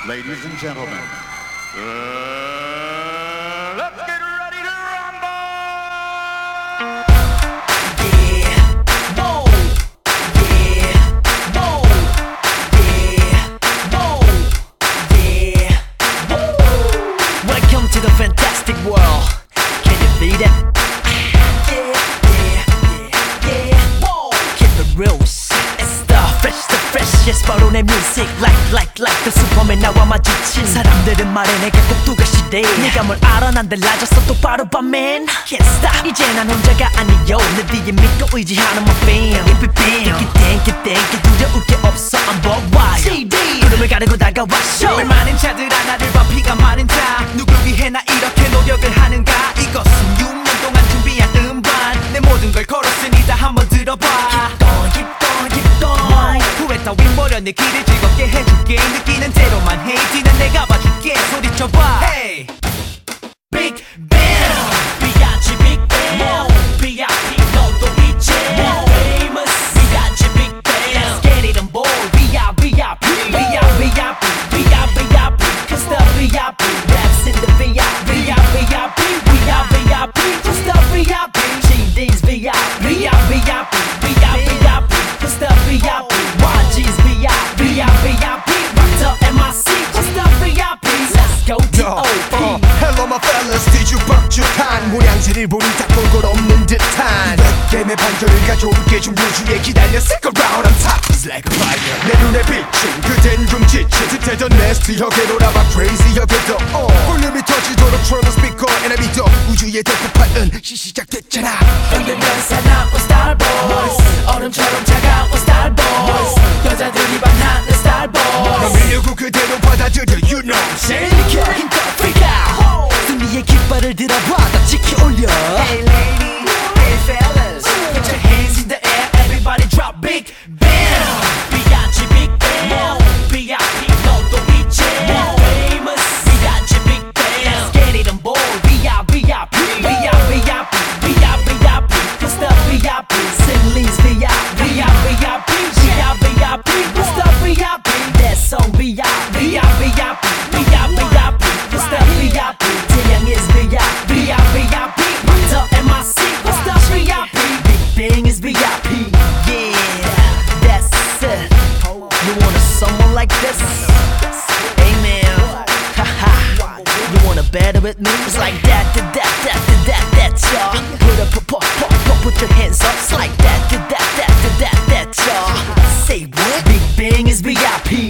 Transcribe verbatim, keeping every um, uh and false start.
Ladies and gentlemen, uh, let's get ready to rumble! Yeah, whoa, yeah, whoa, yeah, whoa, yeah, whoa. Welcome to the fantastic world. Can you feel that? Yeah, yeah, yeah, yeah, whoa. Keep it real shit. It's the fresh, the freshest 바로 내 music. Like, like, like the Superman 나와 마주친 사람들은 말해 내게 꼭 두가 시대. 네가 뭘 알아 난 달라졌어 똑바로 봐 man. Can't stop 이제 난 혼자가 아니요 내 뒤에 믿고 의지하는 my fam. If it bam 땡기 땡기 땡기 두려울 게 없어 I'm worldwide 씨디 구름을 가르고 다가와 show 말 많은 자들 하나를 봐 피가 마른 자 누굴 위해 나 이렇게 노력을 하는가 이것은 육 년 동안 준비한 음반 내 모든 걸 걸었으니 다 한번 들어봐 Keep going keep going keep going 후회 따윈 버려 내 길을 즐겁게 해줄게 느끼는 대로만 해 뒤는 내가 봐줄게 소리쳐봐 Hey Big Bang 비아치 Big Bang 비아피 너도 이제 Famous 비아치 Big Bang Let's get it on board 비아 비아피 비아 비아피 비아 비아피 Cause the 비아피 Raps in the 비아 비아 비아피 비아 비아피 Cause the 비아피 씨디's 비아 비아 비아피 비아 비아피 Cause the 비아피 와이지's 비아 비아 비아피 Rock the 엠 아이 씨 Cause the 비아피 Let's go 디 오 피 Hello my fellas 뒤죽박죽한 모양새를 보니 딱 볼 것 없는 듯한 내 판결을 가져올게 좀 우주에 기다려 Stick around on top It's like a fire 내 눈에 비친 그댄 좀 지친 듯해져 Nasty하게 놀아봐 Crazy하게 더 어. 볼륨이 터지도록 틀어놓은 스피커 And I 믿어 우주의 대폭발은 시작됐잖아 흔들면 사나운 Starboys 얼음처럼 차가운 Starboys 여자들이 반하는 Starboys 넌 밀려고 그대로 받아들여 You know what I'm saying 힘껏 힘껏 freak out 승리의 깃발을 들어봐 다 지켜 올려 Hey ladies, hey fellas Put your hands in the air Everybody drop big bam 비아치 big bam 비아피 너도 이제 Famous 비아치 big bam Let's get it on board 비아 비아피 비아 비아피 비아 비아피 Cause the 비아피 승리's 비아 비아 비아피 비아 비아피 Cause the 비아피 That song 비아 비아 비아피 비아 비아피 Cause the 비아피 태양 is 비아 비아 비아피 Rock the 엠 아이 씨 Cause the 비아피 Big Bang is 비아피 Yeah, that's it You want a someone like this? Amen Haha You wanna battle with me? It's like that, that, that, that, that, that, y'all Put up, put, put, put, put your hands up It's like that, that, that, that, that, that, y'all Say what? Big Bang is V I P